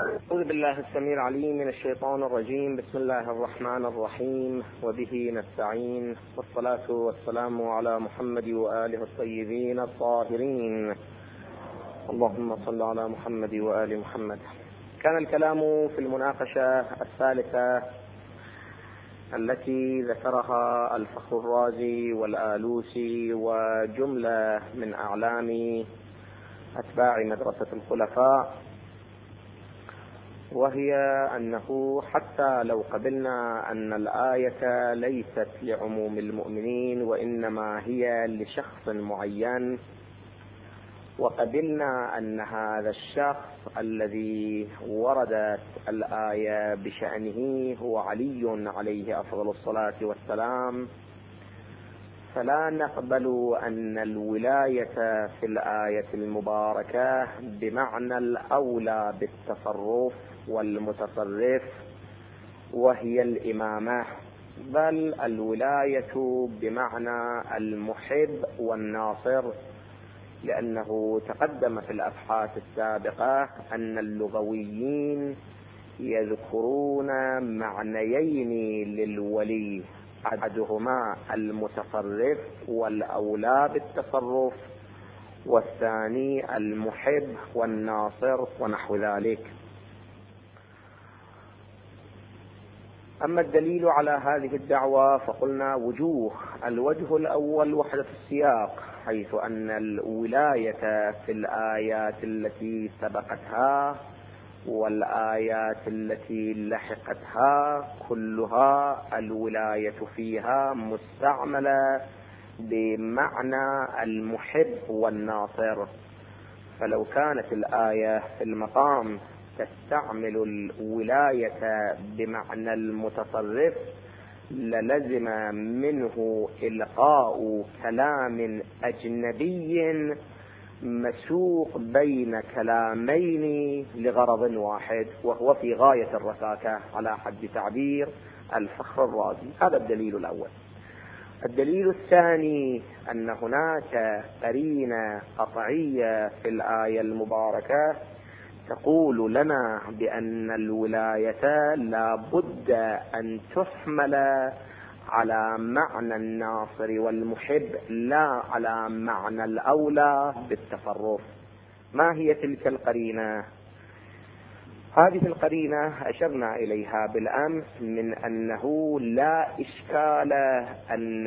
أعوذ بالله السميع العليم من الشيطان الرجيم. بسم الله الرحمن الرحيم، وبه نستعين، والصلاة والسلام على محمد وآله الطيبين الطاهرين. اللهم صل على محمد وآل محمد. كان الكلام في المناقشة الثالثة التي ذكرها الفخر الرازي والآلوسي وجملة من أعلام أتباع مدرسة الخلفاء، وهي أنه حتى لو قبلنا أن الآية ليست لعموم المؤمنين وإنما هي لشخص معين، وقبلنا أن هذا الشخص الذي وردت الآية بشأنه هو علي عليه أفضل الصلاة والسلام، فلا نقبل أن الولاية في الآية المباركة بمعنى الأولى بالتصرف والمتصرف وهي الإمامة، بل الولاية بمعنى المحب والناصر، لأنه تقدم في الأبحاث السابقة أن اللغويين يذكرون معنيين للولي، أحدهما المتصرف والأولى بالتصرف، والثاني المحب والناصر ونحو ذلك. أما الدليل على هذه الدعوة فقلنا وجوه. الوجه الأول وحدة السياق، حيث أن الولاية في الآيات التي سبقتها والآيات التي لحقتها كلها الولاية فيها مستعملة بمعنى المحب والناصر، فلو كانت الآية في المقام تستعمل الولاية بمعنى المتصرف للزم منه إلقاء كلام أجنبي مسوق بين كلامين لغرض واحد، وهو في غاية الركاكة على حد تعبير الفخر الرازي. هذا الدليل الأول. الدليل الثاني أن هناك قرينة قطعية في الآية المباركة تقول لنا بأن الولاية لا بد أن تحمل على معنى الناصر والمحب، لا على معنى الأولى بالتصرف. ما هي تلك القرينة؟ هذه القرينة أشرنا إليها بالأمس من أنه لا إشكال أن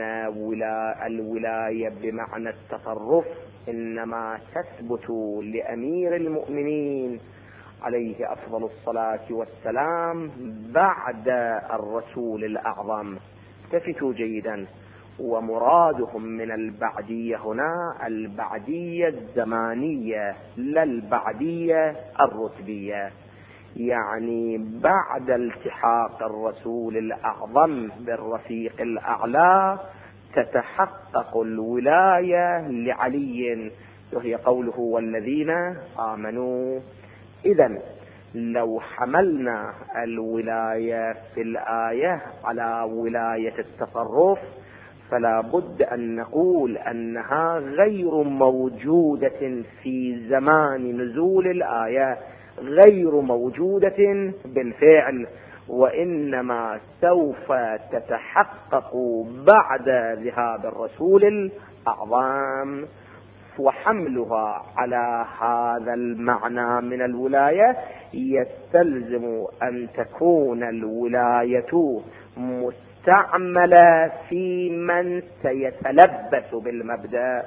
الولاية بمعنى التصرف إنما تثبت لأمير المؤمنين عليه أفضل الصلاة والسلام بعد الرسول الأعظم. التفتوا جيدا، ومرادهم من البعدية هنا البعدية الزمانية لا البعدية الرتبية، يعني بعد التحاق الرسول الأعظم بالرفيق الأعلى تتحقق الولاية لعلي، وهي قوله والذين آمنوا. إذن لو حملنا الولاية في الآية على ولاية التصرف فلا بد أن نقول أنها غير موجودة في زمان نزول الآية، غير موجودة بالفعل، وإنما سوف تتحقق بعد ذهاب الرسول الأعظم. وحملها على هذا المعنى من الولاية يستلزم أن تكون الولاية مستعملة في من سيتلبس بالمبدأ،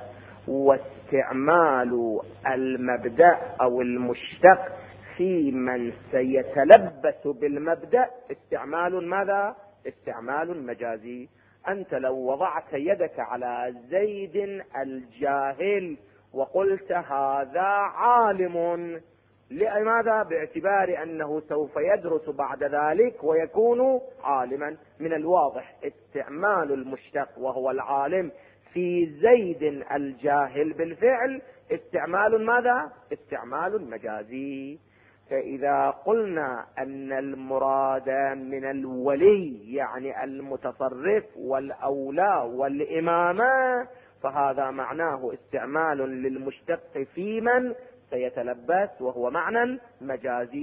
واستعمال المبدأ أو المشتق في من سيتلبس بالمبدأ استعمال ماذا؟ استعمال مجازي. أنت لو وضعت يدك على زيد الجاهل وقلت هذا عالم، لماذا؟ باعتبار أنه سوف يدرس بعد ذلك ويكون عالما. من الواضح استعمال المشتق وهو العالم في زيد الجاهل بالفعل استعمال ماذا؟ استعمال مجازي. فإذا قلنا أن المراد من الولي يعني المتصرف والأولى والإمامة فهذا معناه استعمال للمشتق في من سيتلبس، وهو معنى مجازي.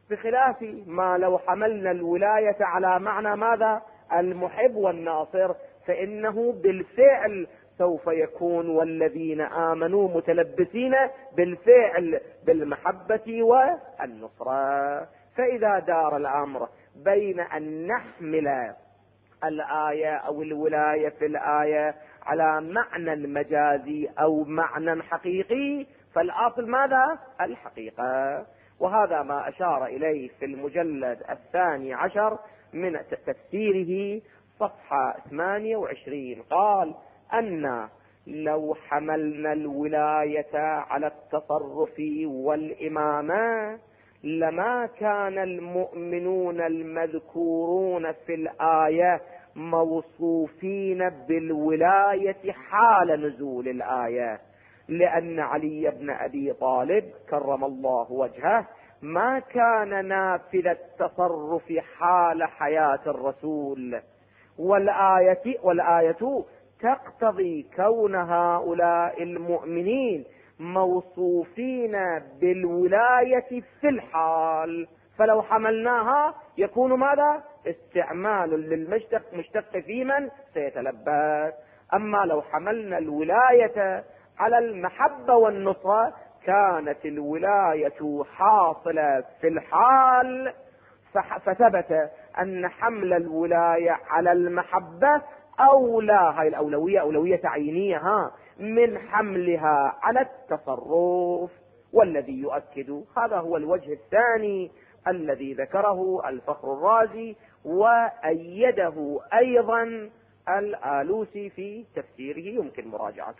بخلاف ما لو حملنا الولاية على معنى ماذا؟ المحب والناصر، فإنه بالفعل سوف يكون والذين آمنوا متلبسين بالفعل بالمحبة والنصرة. فإذا دار الأمر بين أن نحمل الآية أو الولاية في الآية على معنى مجازي أو معنى حقيقي، فالأصل ماذا؟ الحقيقة. وهذا ما أشار إليه في المجلد 12 من تفسيره صفحة 28. قال أن لو حملنا الولاية على التصرف والإمامة لما كان المؤمنون المذكورون في الآية موصوفين بالولاية حال نزول الآية، لأن علي بن أبي طالب كرم الله وجهه ما كان نافذ التصرف حال حياة الرسول، والآية تقتضي كون هؤلاء المؤمنين موصوفين بالولاية في الحال، فلو حملناها يكون ماذا؟ استعمال للمشتق مشتق في من سيتلبس. أما لو حملنا الولاية على المحبة والنصرة كانت الولاية حاصلة في الحال، فثبت أن حمل الولاية على المحبة أولى، هاي الأولوية أولوية تعيينية من حملها على التصرف. والذي يؤكد هذا هو الوجه الثاني الذي ذكره الفخر الرازي وأيده أيضا الآلوسي في تفسيره، يمكن مراجعته.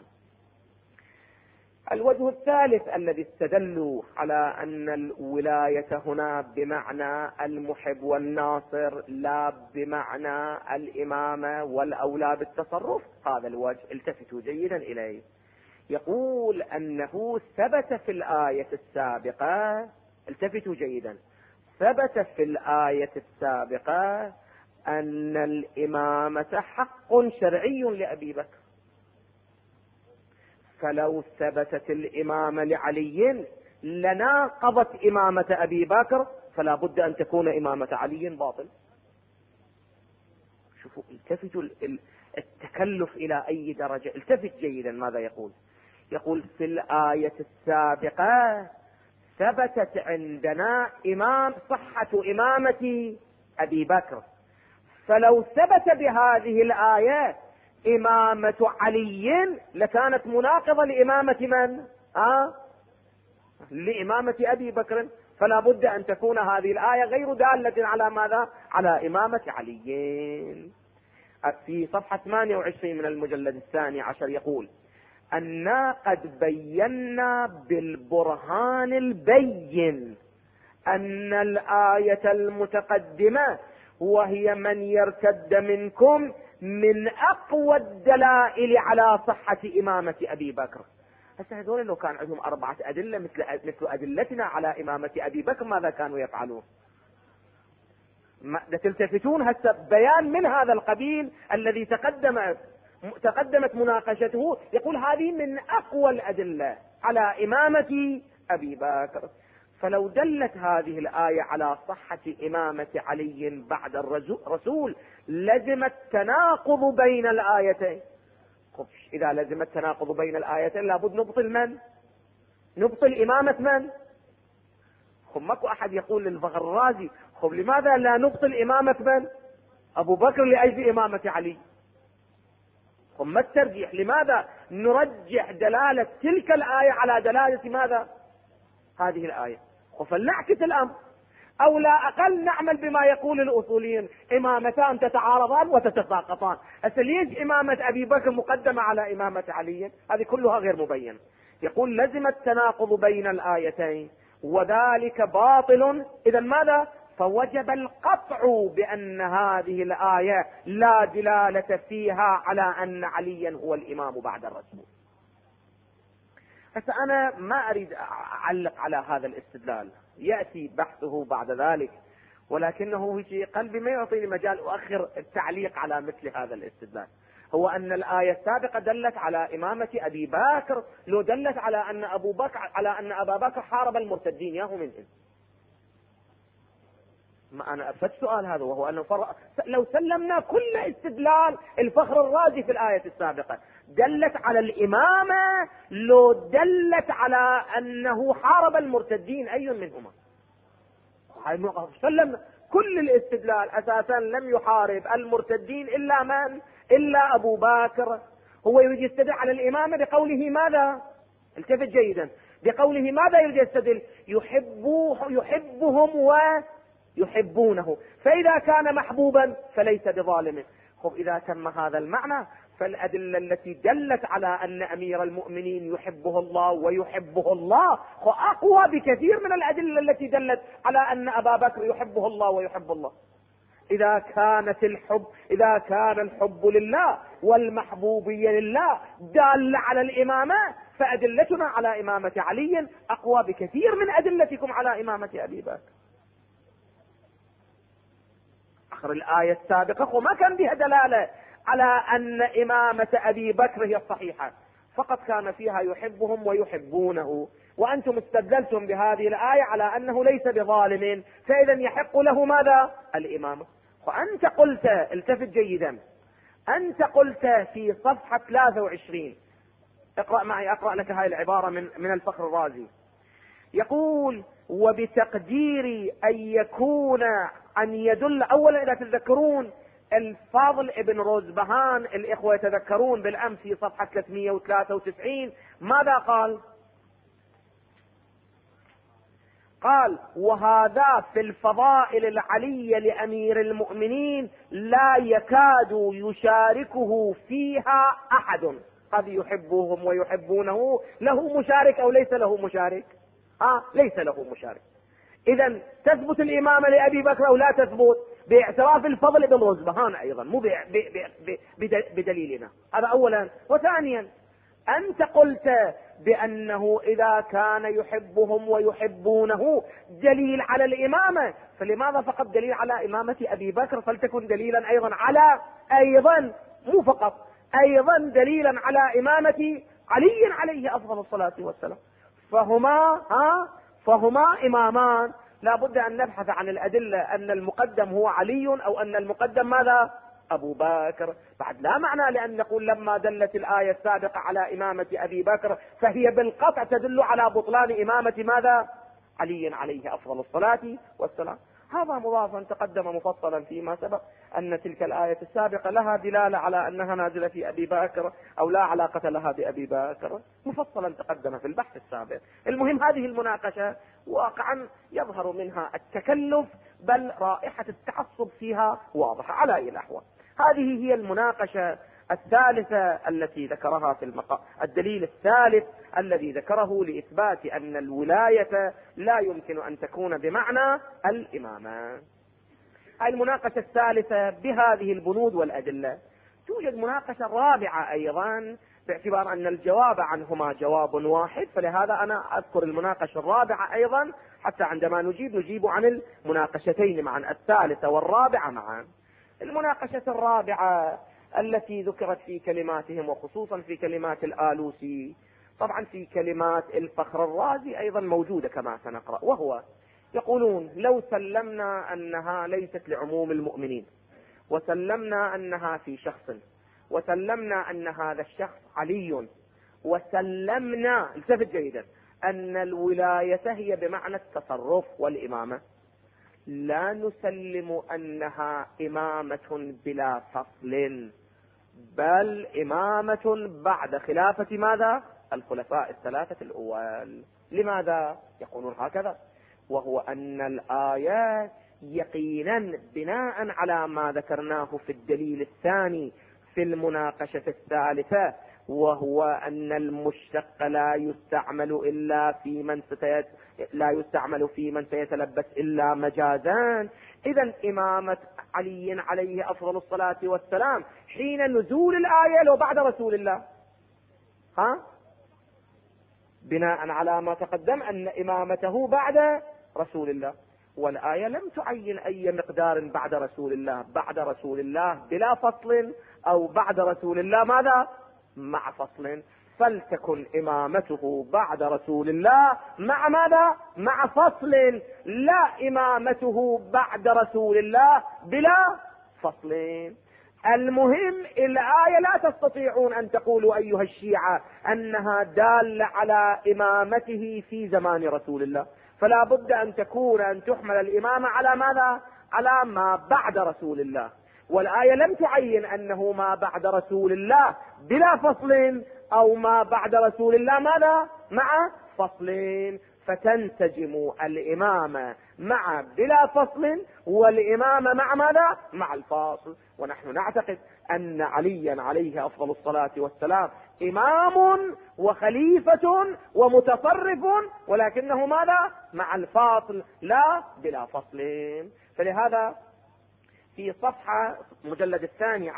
الوجه الثالث الذي استدلوا على أن الولاية هنا بمعنى المحب والناصر لا بمعنى الإمامة والأولى بالتصرف، هذا الوجه التفتوا جيدا إليه. يقول أنه ثبت في الآية السابقة، التفتوا جيدا، ثبت في الآية السابقة أن الإمامة حق شرعي لأبي بكر، فلو ثبتت الإمامة لعلي لناقضت إمامة أبي بكر، فلا بد أن تكون إمامة علي باطل. شوفوا التفتوا التكلف إلى أي درجة. التفت جيدا ماذا يقول. يقول في الآية السابقة ثبتت عندنا صحة إمامة أبي بكر، فلو ثبت بهذه الآية إمامة علي لكانت مناقضة لإمامة من؟ لإمامة أبي بكر، فلا بد أن تكون هذه الآية غير دالة على ماذا؟ على إمامة علي. في صفحة 28 من المجلد 12 يقول أننا قد بينا بالبرهان البين أن الآية المتقدمة وهي من يرتد منكم من أقوى الدلائل على صحة إمامة أبي بكر. هسه هذول لو كان عندهم 4 أدلة مثل أدلتنا على إمامة أبي بكر ماذا كانوا يفعلون؟ تلتفتون هسه بيان من هذا القبيل الذي تقدمت مناقشته، يقول هذه من أقوى الأدلة على إمامة أبي بكر. فلو دلت هذه الآية على صحة إمامة علي بعد الرسول لزم التناقض بين الآيتين. إذا لزم التناقض بين الآيتين لابد نبطل من؟ نبطل إمامة من؟ ماكو أحد يقول للفخر الرازي لماذا لا نبطل إمامة من؟ أبو بكر لأجل إمامة علي. ما الترجيح؟ لماذا نرجح دلالة تلك الآية على دلالة ماذا؟ هذه الآية. فلنعكس الأمر، أو لا أقل نعمل بما يقول الأصوليين إمامتان تتعارضان وتتساقطان. ليش إمامة أبي بكر مقدمة على إمامة علي؟ هذه كلها غير مبينة. يقول لزم التناقض بين الآيتين وذلك باطل. إذا ماذا؟ فوجب القطع بأن هذه الآية لا دلالة فيها على أن عليا هو الإمام بعد الرسول. أنا ما أريد أعلق على هذا الاستدلال، يأتي بحثه بعد ذلك، ولكنه في قلبي ما يعطيني مجال أؤخر التعليق على مثل هذا الاستدلال. هو أن الآية السابقة دلت على إمامة أبي بكر، لو دلت على أن أبا بكر حارب المرتدين ياهو من إن. ما أنا أفدت سؤال هذا، وهو أنه لو سلمنا كل استدلال الفخر الرازي في الآية السابقة دلت على الإمامة، لو دلت على أنه حارب المرتدين أي منهما؟ سلمنا كل الاستدلال أساسا لم يحارب المرتدين إلا من؟ إلا أبو بكر. هو يريد يستدل على الإمامة بقوله ماذا؟ التفت جيدا، بقوله ماذا يريد يستدل؟ يحبهم ويحبونه، فإذا كان محبوبا فليس بظالم. إذا تم هذا المعنى فالأدلة التي دلت على أن أمير المؤمنين يحبه الله ويحبه الله أقوى بكثير من الأدلة التي دلت على أن أبا بكر يحبه الله ويحب الله. إذا كان الحب لله والمحبوبية لله دالة على الإمامة، فأدلتنا على إمامة علي أقوى بكثير من أدلتكم على إمامة أبي بكر. آخر الآية السابقة وما كان بها دلالة على أن إمامة أبي بكر هي الصحيحة، فقط كان فيها يحبهم ويحبونه، وأنتم استدلتم بهذه الآية على أنه ليس بظالم، فإذا يحق له ماذا؟ الإمامة. وأنت قلت، التفت جيدا، أنت قلت في صفحة 23، اقرأ معي، أقرأ لك هذه العبارة من الفخر الرازي، يقول: وبتقدير أن يدل. أولا إذا تتذكرون الفاضل ابن روزبهان، الإخوة يتذكرون بالأمس في صفحة 393 ماذا قال؟ قال: وهذا في الفضائل العلية لأمير المؤمنين لا يكاد يشاركه فيها أحد. قد يحبهم ويحبونه، له مشارك أو ليس له مشارك؟ ليس له مشارك. إذن تثبت الإمامة لأبي بكر أو لا تثبت؟ باعتراف الفضل ابن روزبهان أيضا، مو بدليلنا. هذا أولا. وثانيا أنت قلت بأنه إذا كان يحبهم ويحبونه دليل على الإمامة، فلماذا فقط دليل على إمامة أبي بكر؟ فلتكن دليلا أيضا على، مو فقط، أيضا دليلا على إمامة علي عليه أفضل الصلاة والسلام. فهما إمامان، لا بد أن نبحث عن الأدلة أن المقدم هو علي أو أن المقدم ماذا؟ أبو بكر. بعد لا معنى لأن نقول لما دلت الآية السابقة على إمامة أبي بكر فهي بالقطع تدل على بطلان إمامة ماذا؟ علي عليه أفضل الصلاة والسلام. هذا مضافا تقدم مفصلا فيما سبق أن تلك الآية السابقة لها دلالة على أنها نازلة في أبي بكر أو لا علاقة لها بأبي بكر، مفصلا تقدم في البحث السابق. المهم هذه المناقشة واقعا يظهر منها التكلف، بل رائحة التعصب فيها واضحة على أي الأحوال. هذه هي المناقشة الثالثة التي ذكرها في الدليل الثالث الذي ذكره لإثبات أن الولاية لا يمكن أن تكون بمعنى الإمامة. المناقشة الثالثة بهذه البنود والأدلة. توجد مناقشة رابعة أيضا، باعتبار أن الجواب عنهما جواب واحد، فلهذا أنا أذكر المناقشة الرابعة أيضا حتى عندما نجيب عن المناقشتين معا، الثالثة والرابعة معا. المناقشة الرابعة التي ذكرت في كلماتهم وخصوصا في كلمات الآلوسي، طبعا في كلمات الفخر الرازي أيضا موجودة كما سنقرأ، وهو يقولون: لو سلمنا أنها ليست لعموم المؤمنين، وسلمنا أنها في شخص، وسلمنا أن هذا الشخص علي، وسلمنا، التفت جيدا، أن الولاية هي بمعنى التصرف والإمامة، لا نسلم أنها إمامة بلا فصل، بل إمامة بعد خلافة ماذا؟ الخلفاء الثلاثة الأول. لماذا؟ يقولون هكذا: وهو أن الآيات يقينا بناء على ما ذكرناه في الدليل الثاني في المناقشة الثالثة، وهو أن المشتق لا يستعمل في من سيتلبس إلا مجازان. إذا إمامة علي عليه أفضل الصلاة والسلام حين نزول الآية لو بعد رسول الله، بناء على ما تقدم أن إمامته بعد رسول الله، والآية لم تعين أي مقدار بعد رسول الله، بعد رسول الله بلا فصل أو بعد رسول الله ماذا؟ مع فصل. فلتكن إمامته بعد رسول الله مع ماذا؟ مع فصل، لا إمامته بعد رسول الله بلا فصل. المهم الآية لا تستطيعون أن تقولوا أيها الشيعة أنها دالة على إمامته في زمان رسول الله، فلا بد أن تحمل الإمامة على ماذا؟ على ما بعد رسول الله، والآية لم تعين أنه ما بعد رسول الله بلا فصل أو ما بعد رسول الله ماذا؟ مع فصل، فتنسجم الإمامة مع بلا فصل والإمامة مع ماذا؟ مع الفاصل. ونحن نعتقد أن عليا عليه أفضل الصلاة والسلام إمام وخليفة ومتصرف، ولكنه ماذا؟ مع الفاصل لا بلا فصل. فلهذا في صفحة المجلد الثاني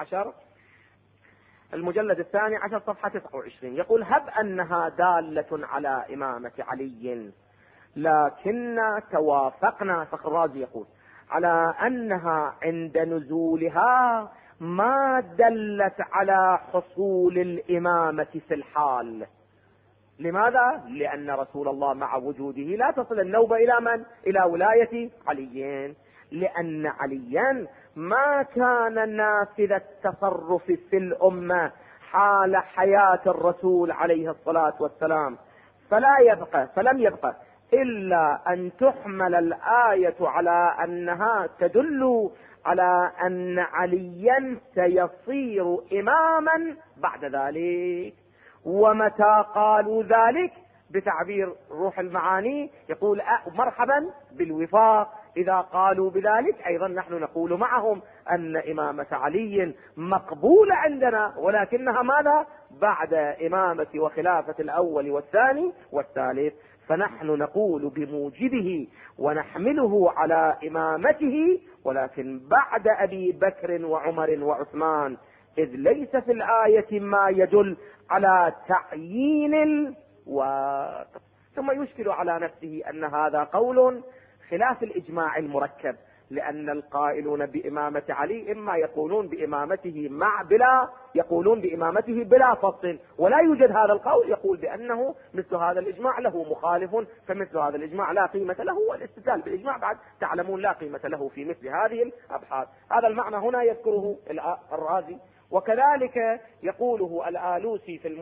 عشر صفحة 29 يقول: هب أنها دالة على إمامة علي، لكن توافقنا، فخر الرازي يقول، على أنها عند نزولها ما دلت على حصول الإمامة في الحال. لماذا؟ لأن رسول الله مع وجوده لا تصل النوبة إلى من؟ إلى ولاية علي، لأن عليا ما كان نافذ التصرف في الأمة حال حياة الرسول عليه الصلاة والسلام، فلم يبقى إلا أن تحمل الآية على أنها تدل على أن عليا سيصير إماما بعد ذلك. ومتى قالوا ذلك بتعبير روح المعاني يقول: مرحبا بالوفاق. إذا قالوا بذلك أيضا نحن نقول معهم أن إمامة علي مقبولة عندنا، ولكنها ماذا؟ بعد إمامة وخلافة الأول والثاني والثالث. فنحن نقول بموجبه ونحمله على إمامته، ولكن بعد أبي بكر وعمر وعثمان، إذ ليس في الآية ما يدل على تعيين الوقت. ثم يشكل على نفسه أن هذا قول خلاف الإجماع المركب، لأن القائلون بإمامة علي إما يقولون بإمامته يقولون بإمامته بلا فصل، ولا يوجد هذا القول يقول بأنه مثل هذا الإجماع له مخالف، فمثل هذا الإجماع لا قيمة له، والاستدلال بالإجماع بعد تعلمون لا قيمة له في مثل هذه الأبحاث. هذا المعنى هنا يذكره الرازي، وكذلك يقوله الآلوسي في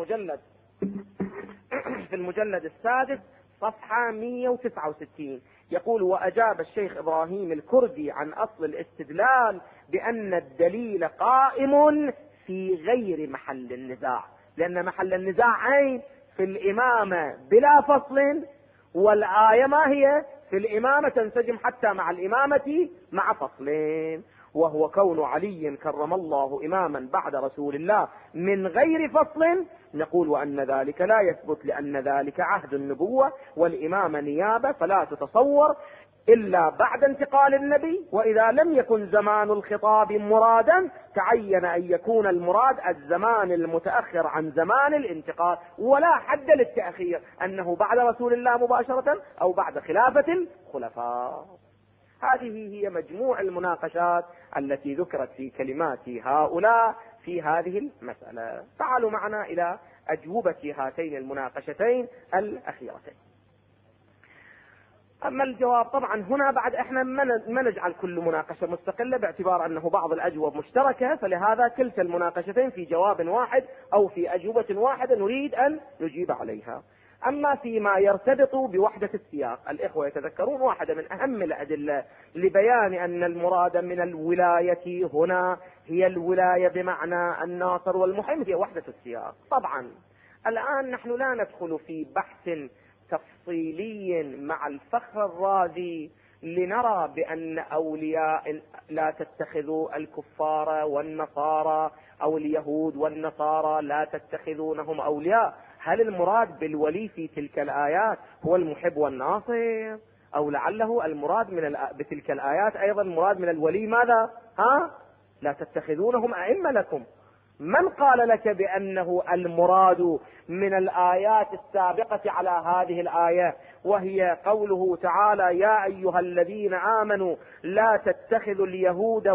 المجلد السادس صفحة 169 يقول: وأجاب الشيخ إبراهيم الكردي عن أصل الاستدلال بأن الدليل قائم في غير محل النزاع، لأن محل النزاع أين؟ في الإمامة بلا فصل، والآية ما هي؟ في الإمامة تنسجم حتى مع الإمامة مع فصلين، وهو كون علي كرم الله إماما بعد رسول الله من غير فصل. نقول وأن ذلك لا يثبت، لأن ذلك عهد النبوة والإمامة نيابة، فلا تتصور إلا بعد انتقال النبي، وإذا لم يكن زمان الخطاب مرادا تعين أن يكون المراد الزمان المتأخر عن زمان الانتقال، ولا حد للتأخير أنه بعد رسول الله مباشرة أو بعد خلافة الخلفاء. هذه هي مجموع المناقشات التي ذكرت في كلمات هؤلاء في هذه المسألة. تعالوا معنا إلى أجوبة هاتين المناقشتين الأخيرتين. أما الجواب طبعا هنا بعد احنا ما نجعل كل مناقشة مستقلة، باعتبار أنه بعض الأجوبة مشتركة، فلهذا كلتا المناقشتين في جواب واحد أو في أجوبة واحدة نريد أن نجيب عليها. أما فيما يرتبط بوحدة السياق، الإخوة يتذكرون واحدة من أهم الأدلة لبيان أن المراد من الولاية هنا هي الولاية بمعنى الناصر والمحيم، هي وحدة السياق. طبعا الآن نحن لا ندخل في بحث تفصيلي مع الفخر الرازي لنرى بأن أولياء لا تتخذوا الكفار والنصارى أو اليهود والنصارى لا تتخذونهم أولياء. هل المراد بالولي في تلك الآيات هو المحب والناصر، أو لعله المراد بتلك الآيات أيضا المراد من الولي ماذا؟ لا تتخذونهم أئمة لكم. من قال لك بأنه المراد من الآيات السابقة على هذه الآية، وهي قوله تعالى: يا أيها الذين آمنوا لا تتخذوا اليهود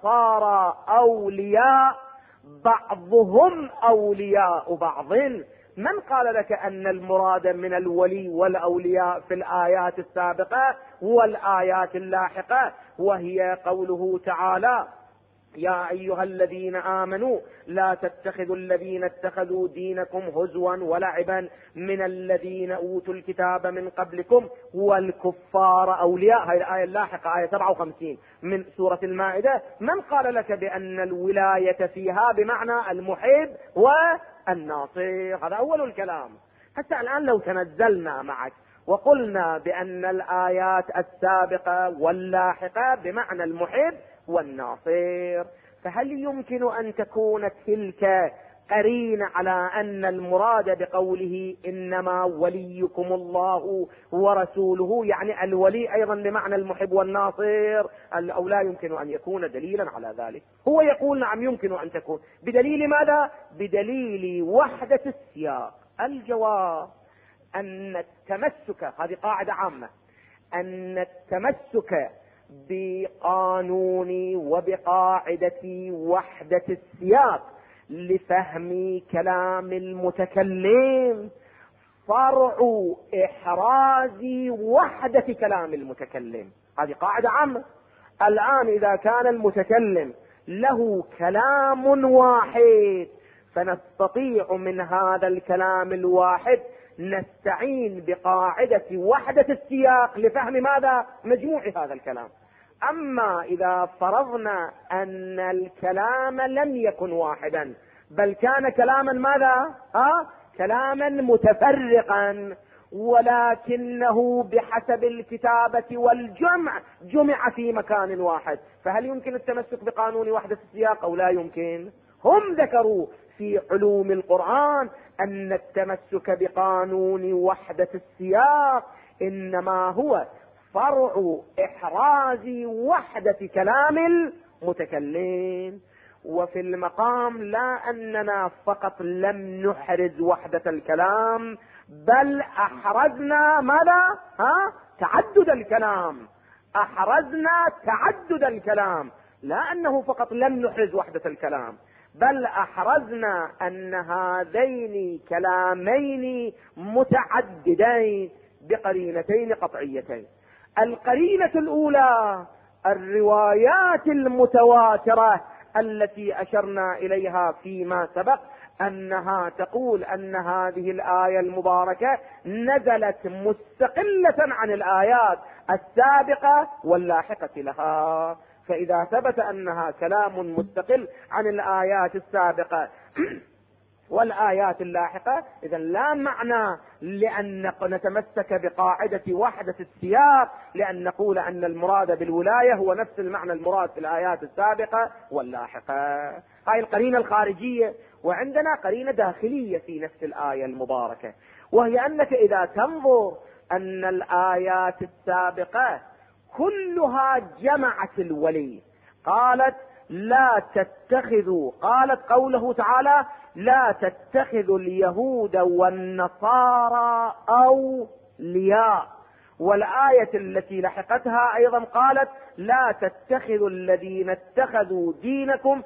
والنصارى أولياء بعضهم أولياء بعض. من قال لك أن المراد من الولي والأولياء في الآيات السابقة والآيات اللاحقة، وهي قوله تعالى: يا أيها الذين آمنوا لا تتخذوا الذين اتخذوا دينكم هزوا ولعبا من الذين أوتوا الكتاب من قبلكم والكفار أولياء. هذه الآية اللاحقة، آية 57 من سورة المائدة. من قال لك بأن الولاية فيها بمعنى المحب والناصر؟ هذا أول الكلام. حتى الآن لو تنزلنا معك وقلنا بأن الآيات السابقة واللاحقة بمعنى المحب والناصر، فهل يمكن أن تكون تلك قرينة على أن المراد بقوله إنما وليكم الله ورسوله يعني الولي أيضا بمعنى المحب والناصر، أو لا يمكن أن يكون دليلا على ذلك؟ هو يقول نعم يمكن أن تكون. بدليل ماذا؟ بدليل وحدة السياق. الجواب أن التمسك، هذه قاعدة عامة، أن التمسك بقانون وبقاعدة وحدة السياق لفهم كلام المتكلم فرع إحراز وحدة كلام المتكلم. هذه قاعدة عامة. الآن إذا كان المتكلم له كلام واحد فنستطيع من هذا الكلام الواحد نستعين بقاعدة وحدة السياق لفهم ماذا؟ مجموع هذا الكلام. أما إذا فرضنا أن الكلام لم يكن واحدا بل كان كلاما ماذا؟ كلاما متفرقا، ولكنه بحسب الكتابة والجمع جمع في مكان واحد، فهل يمكن التمسك بقانون وحدة السياق أو لا يمكن؟ هم ذكروا في علوم القرآن أن التمسك بقانون وحدة السياق إنما هو فرع إحراز وحدة كلام المتكلم. وفي المقام لا أننا فقط لم نحرز وحدة الكلام بل أحرزنا ماذا؟ تعدد الكلام. أحرزنا تعدد الكلام، لا أنه فقط لم نحرز وحدة الكلام بل أحرزنا أن هذين كلامين متعددين بقرينتين قطعيتين. القرينة الأولى الروايات المتواترة التي أشرنا إليها فيما سبق، أنها تقول أن هذه الآية المباركة نزلت مستقلة عن الآيات السابقة واللاحقة لها. فإذا ثبت أنها كلام مستقل عن الآيات السابقة والآيات اللاحقة، إذا لا معنى لأن نتمسك بقاعدة وحدة السياق لأن نقول أن المراد بالولاية هو نفس المعنى المراد في الآيات السابقة واللاحقة. هاي القرينة الخارجية. وعندنا قرينة داخلية في نفس الآية المباركة، وهي أنك إذا تنظر أن الآيات السابقة كلها جمعت الولي. قالت لا تتخذوا، قالت قوله تعالى لا تتخذوا اليهود والنصارى أولياء، والآية التي لحقتها أيضا قالت لا تتخذوا الذين اتخذوا دينكم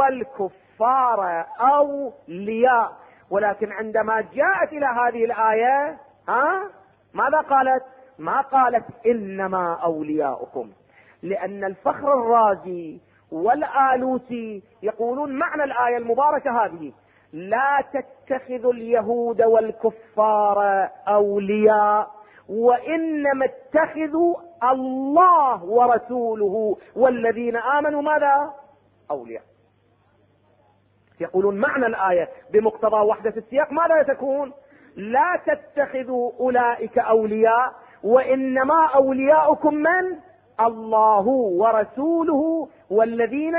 والكفار أولياء. ولكن عندما جاءت إلى هذه الآية ماذا قالت؟ ما قالت إنما أولياؤكم، لأن الفخر الرازي والآلوسي يقولون معنى الآية المباركة هذه لا تتخذوا اليهود والكفار أولياء وإنما اتخذوا الله ورسوله والذين آمنوا ماذا؟ أولياء. يقولون معنى الآية بمقتضى وحدة السياق ماذا تكون؟ لا تتخذوا أولئك أولياء وإنما أولياؤكم من؟ الله ورسوله والذين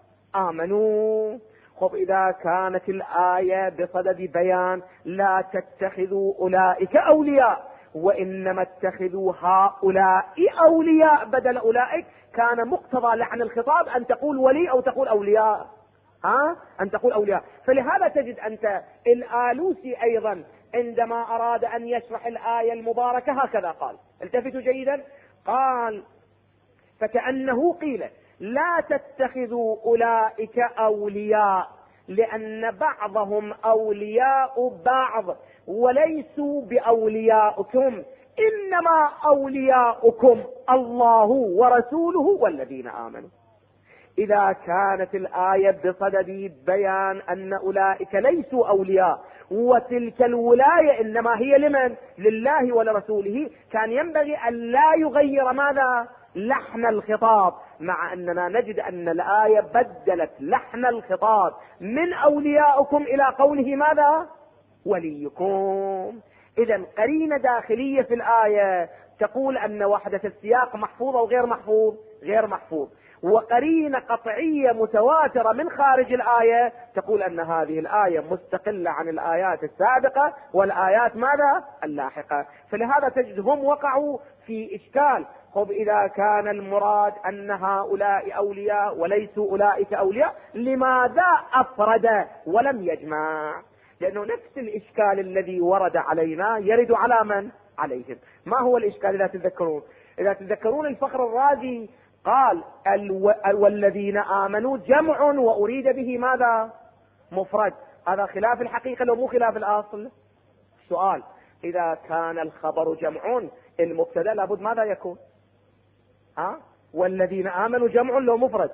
آمنوا. خب إذا كانت الآية بصدد بيان لا تتخذوا أولئك أولياء وإنما اتخذوا هؤلاء أولياء بدل أولئك، كان مقتضى لعن الخطاب أن تقول ولي أو تقول أولياء، أن تقول أولياء. فلهذا تجد أنت الآلوسي أيضا عندما أراد أن يشرح الآية المباركة هكذا قال، التفتوا جيدا، قال فكأنه قيل لا تتخذوا أولئك أولياء لأن بعضهم أولياء بعض وليسوا بأولياءكم، إنما أولياؤكم الله ورسوله والذين آمنوا. إذا كانت الآية بصدد بيان أن أولئك ليسوا أولياء وتلك الولاية إنما هي لمن؟ لله ولرسوله، كان ينبغي أن لا يغير ماذا؟ لحن الخطاب، مع أننا نجد أن الآية بدلت لحن الخطاب من أولياؤكم إلى قوله ماذا؟ وليكم. إذن قرينة داخلية في الآية تقول أن وحدة السياق محفوظة وغير محفوظ، غير محفوظ، وقرينة قطعية متواترة من خارج الآية تقول أن هذه الآية مستقلة عن الآيات السابقة والآيات ماذا؟ اللاحقة. فلهذا تجدهم وقعوا في إشكال. طب إذا كان المراد أن هؤلاء أولياء وليسوا أولئك أولياء، لماذا أفرد ولم يجمع؟ لأنه نفس الإشكال الذي ورد علينا يرد على من؟ عليهم. ما هو الإشكال إذا تذكرون؟ إذا تذكرون الفخر الرازي قال والذين آمنوا جمع وأريد به ماذا؟ مفرد. هذا خلاف الحقيقة لو مو خلاف الأصل. سؤال: إذا كان الخبر جمع المبتدأ لابد ماذا يكون؟ والذين آمنوا جمع لو مفرد،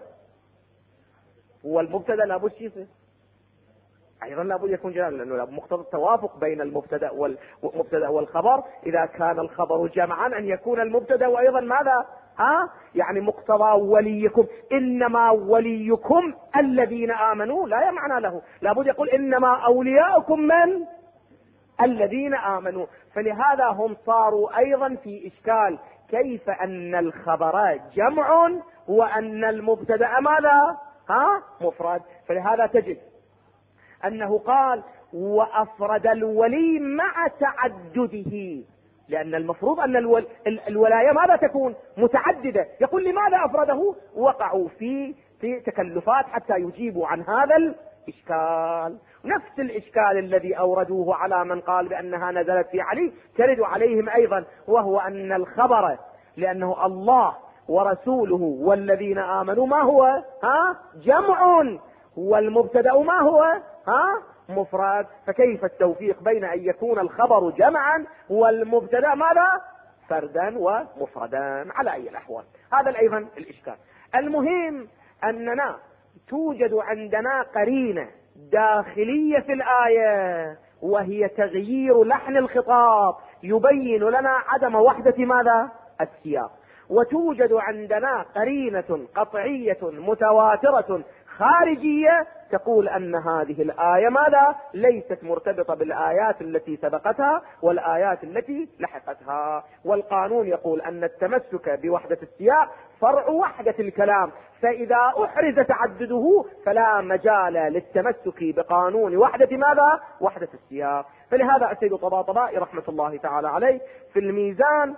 والمبتدأ لابد شيء يصير أيضا لابد يكون جمع، لأنه مقتضى التوافق بين المبتدأ والخبر. إذا كان الخبر جمعا أن يكون المبتدأ وأيضا ماذا؟ يعني مقتضى وليكم، إنما وليكم الذين آمنوا لا معنى له، لابد يقول إنما أولياؤكم من؟ الذين آمنوا. فلهذا هم صاروا أيضا في إشكال، كيف أن الخبر جمع وأن المبتدأ ماذا؟ مفرد. فلهذا تجد أنه قال وأفرد الولي مع تعدده، لأن المفروض أن الولاية ماذا تكون؟ متعددة. يقول لماذا أفرده؟ وقعوا في تكلفات حتى يجيبوا عن هذا الإشكال. نفس الإشكال الذي أوردوه على من قال بأنها نزلت في علي ترد عليهم أيضا، وهو أن الخبر لأنه الله ورسوله والذين آمنوا ما هو؟ جمع، والمبتدأ ما هو؟ مفرد. فكيف التوفيق بين أن يكون الخبر جمعا والمبتدأ ماذا؟ فردا ومفردا. على أي الأحوال هذا أيضا الإشكال. المهم أننا توجد عندنا قرينة داخلية في الآية، وهي تغيير لحن الخطاب يبين لنا عدم وحدة ماذا؟ السياق. وتوجد عندنا قرينة قطعية متواترة خارجية تقول أن هذه الآية ماذا؟ ليست مرتبطة بالآيات التي سبقتها والآيات التي لحقتها. والقانون يقول أن التمسك بوحدة السياق فرع وحدة الكلام، فإذا أحرز تعدده فلا مجال للتمسك بقانون وحدة ماذا؟ وحدة السياق. فلهذا السيد طباطبائي رحمة الله تعالى عليه في الميزان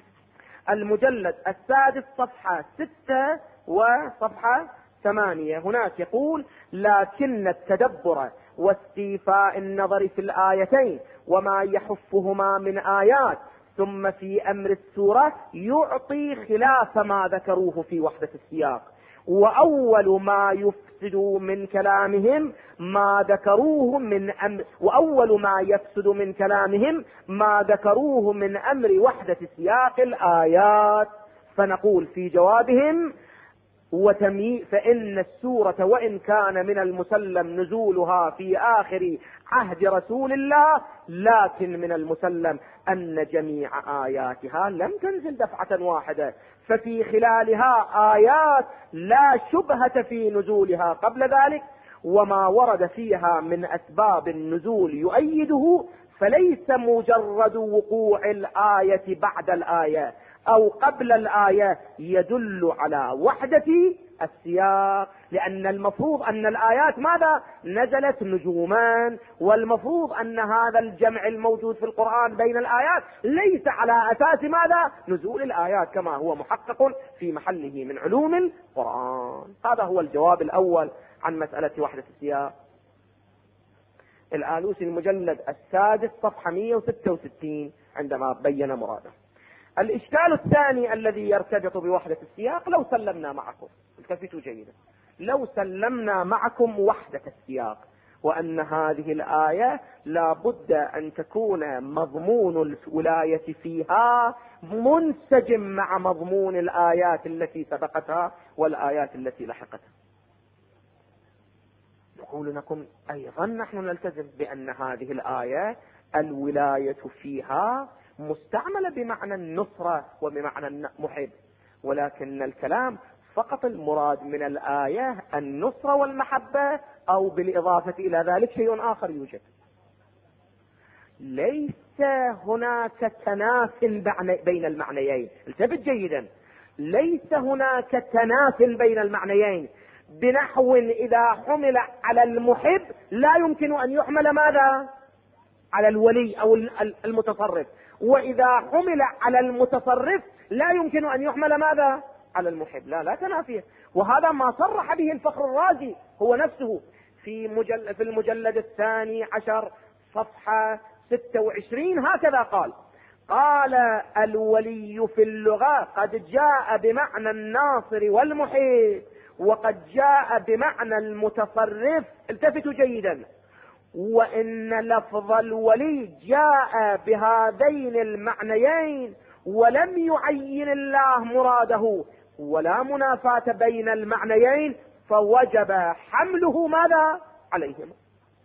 المجلد 6 صفحة 6 وصفحة 8 هناك يقول: لكن التدبر واستيفاء النظر في الآيتين وما يحفهما من آيات ثم في أمر السورة يعطي خلاف ما ذكروه في وحدة السياق. وأول ما يفسد من كلامهم ما ذكروه ما ذكروه من أمر وحدة سياق الآيات. فنقول في جوابهم: فإن السورة وإن كان من المسلم نزولها في آخر عهد رسول الله، لكن من المسلم أن جميع آياتها لم تنزل دفعة واحدة، ففي خلالها آيات لا شبهة في نزولها قبل ذلك، وما ورد فيها من أسباب النزول يؤيده، فليس مجرد وقوع الآية بعد الآية أو قبل الآية يدل على وحدة السياق، لأن المفروض أن الآيات ماذا؟ نزلت نجوما، والمفروض أن هذا الجمع الموجود في القرآن بين الآيات ليس على أساس ماذا؟ نزول الآيات، كما هو محقق في محله من علوم القرآن. هذا هو الجواب الأول عن مسألة وحدة السياق. الآلوسي المجلد 6 صفحة 166 عندما بين مراده. الإشكال الثاني الذي يرتبط بوحدة السياق، لو سلمنا معكم التفتوا جيدا، لو سلمنا معكم وحدة السياق وأن هذه الآية لا بد أن تكون مضمون الولاية فيها منسجم مع مضمون الآيات التي سبقتها والآيات التي لحقتها، نقول لكم أيضا نحن نلتزم بأن هذه الآية الولاية فيها مستعملة بمعنى النصرة وبمعنى المحب، ولكن الكلام فقط المراد من الآية النصرة والمحبة، أو بالإضافة إلى ذلك شيء آخر يوجد. ليس هناك تناف بين المعنيين، التفت جيدا، ليس هناك تناف بين المعنيين، بنحو إذا حمل على المحب لا يمكن أن يحمل ماذا؟ على الولي أو المتصرف، وإذا حمل على المتصرف لا يمكن أن يحمل ماذا؟ على المحب. لا تنافيه، وهذا ما صرح به الفخر الرازي هو نفسه في المجلد 12 صفحة 26 هكذا قال الولي في اللغة قد جاء بمعنى الناصر والمحب، وقد جاء بمعنى المتصرف، التفتوا جيدا، وإن لفظ الولي جاء بهذين المعنيين ولم يعين الله مراده ولا منافاة بين المعنيين، فوجب حمله ماذا؟ عليهما.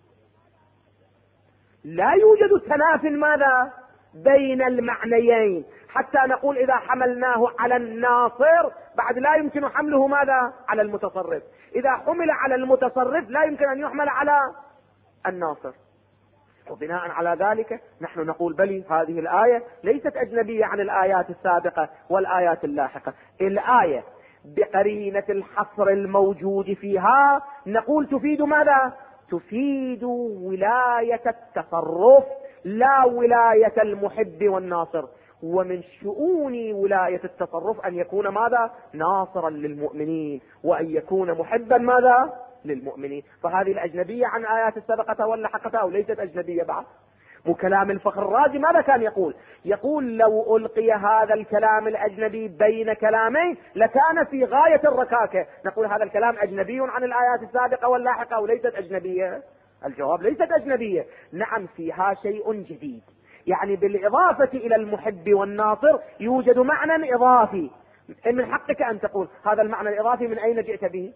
لا يوجد تناف ماذا؟ بين المعنيين، حتى نقول إذا حملناه على الناصر بعد لا يمكن حمله ماذا؟ على المتصرف، إذا حمل على المتصرف لا يمكن أن يحمل على الناصر. وبناء على ذلك نحن نقول بلي هذه الآية ليست أجنبية عن الآيات السابقة والآيات اللاحقة. الآية بقرينة الحصر الموجود فيها نقول تفيد ماذا؟ تفيد ولاية التصرف لا ولاية المحب والناصر، ومن شؤون ولاية التصرف أن يكون ماذا؟ ناصرا للمؤمنين، وأن يكون محبا ماذا؟ للمؤمنين. فهذه الأجنبية عن آيات السابقة واللاحقة أو ليست أجنبية بعد؟ وكلام الفخر الرازي ماذا كان يقول؟ يقول لو ألقي هذا الكلام الأجنبي بين كلامين لكان في غاية الركاكة. نقول هذا الكلام أجنبي عن الآيات السابقة واللاحقة أو ليست أجنبية؟ الجواب ليست أجنبية، نعم فيها شيء جديد، يعني بالإضافة إلى المحب والناصر يوجد معنى إضافي. من حقك أن تقول هذا المعنى الإضافي من أين جئت به؟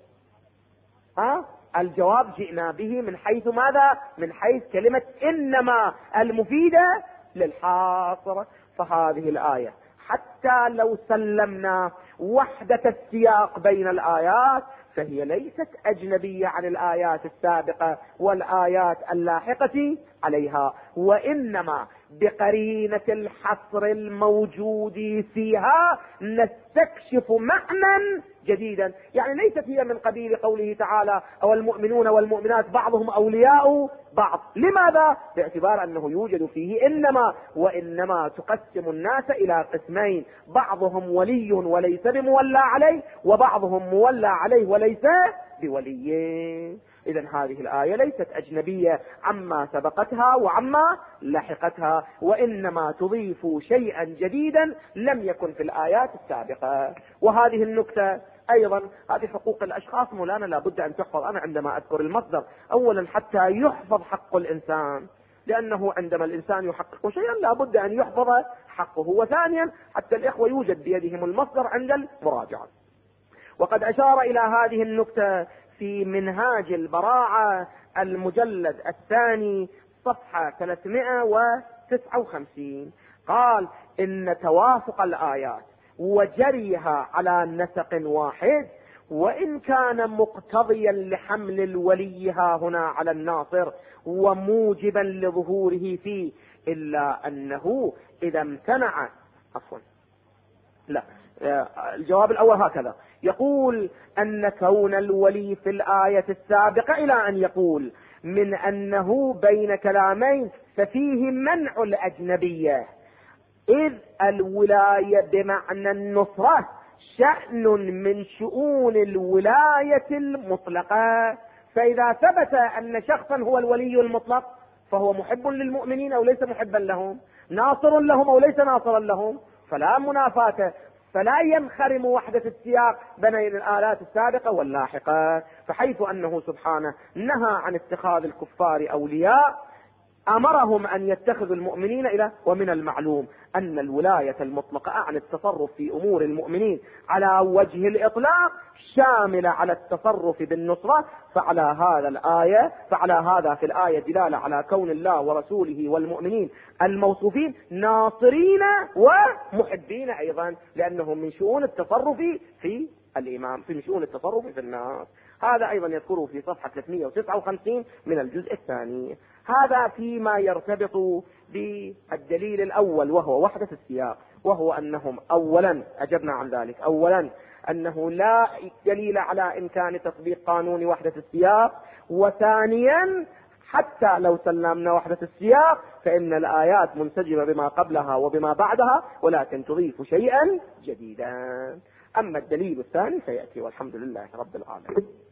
الجواب جئنا به من حيث ماذا؟ من حيث كلمة إنما المفيدة للحاصر. فهذه الآية حتى لو سلمنا وحدة السياق بين الآيات فهي ليست أجنبية عن الآيات السابقة والآيات اللاحقة عليها، وإنما بقرينة الحصر الموجود فيها نستكشف معنى جديدا. يعني ليست هي من قبيل قوله تعالى أو المؤمنون والمؤمنات بعضهم أولياء بعض. لماذا؟ باعتبار أنه يوجد فيه إنما، وإنما تقسم الناس إلى قسمين، بعضهم ولي وليس بمولى عليه، وبعضهم مولى عليه وليس بولي. إذن هذه الآية ليست أجنبية عما سبقتها وعما لحقتها، وإنما تضيف شيئا جديدا لم يكن في الآيات السابقة. وهذه النكتة أيضا هذه حقوق الأشخاص مولانا لابد أن تحفظ. أنا عندما أذكر المصدر أولا حتى يحفظ حق الإنسان، لأنه عندما الإنسان يحقق شيئا لابد أن يحفظ حقه، وثانيا حتى الإخوة يوجد بيدهم المصدر عند المراجعة. وقد أشار إلى هذه النكتة في منهاج البراعة المجلد 2 صفحة 359، قال إن توافق الآيات وجريها على نسق واحد وإن كان مقتضيا لحمل الولي ها هنا على الناصر وموجبا لظهوره فيه، إلا أنه إذا امتنع الجواب الأول هكذا يقول أن كون الولي في الآية السابقة إلى أن يقول من أنه بين كلامين ففيه منع الأجنبية، إذ الولاية بمعنى النصرة شأن من شؤون الولاية المطلقة. فإذا ثبت أن شخصا هو الولي المطلق فهو محب للمؤمنين أو ليس محبا لهم، ناصر لهم أو ليس ناصرا لهم، فلا منافاة. فلا ينخرم وحدة السياق بين الآيات السابقة واللاحقة. فحيث أنه سبحانه نهى عن اتخاذ الكفار أولياء، أمرهم أن يتخذوا المؤمنين إلى، ومن المعلوم أن الولاية المطلقة عن التصرف في أمور المؤمنين على وجه الإطلاق شاملة على التصرف بالنصرة. فعلى هذا في الآية دلالة على كون الله ورسوله والمؤمنين الموصوفين ناصرين ومحبين أيضا، لأنهم من شؤون التصرف في الإمام، من شؤون التصرف في الناس. هذا أيضا يذكره في صفحة 359 من الجزء الثاني. هذا فيما يرتبط بالدليل الأول وهو وحدة السياق، وهو أنهم أولا أجبنا عن ذلك، أولا أنه لا دليل على إمكان تطبيق قانون وحدة السياق، وثانيا حتى لو سلمنا وحدة السياق فإن الآيات منسجمة بما قبلها وبما بعدها، ولكن تضيف شيئا جديدا. أما الدليل الثاني سيأتي، والحمد لله رب العالمين.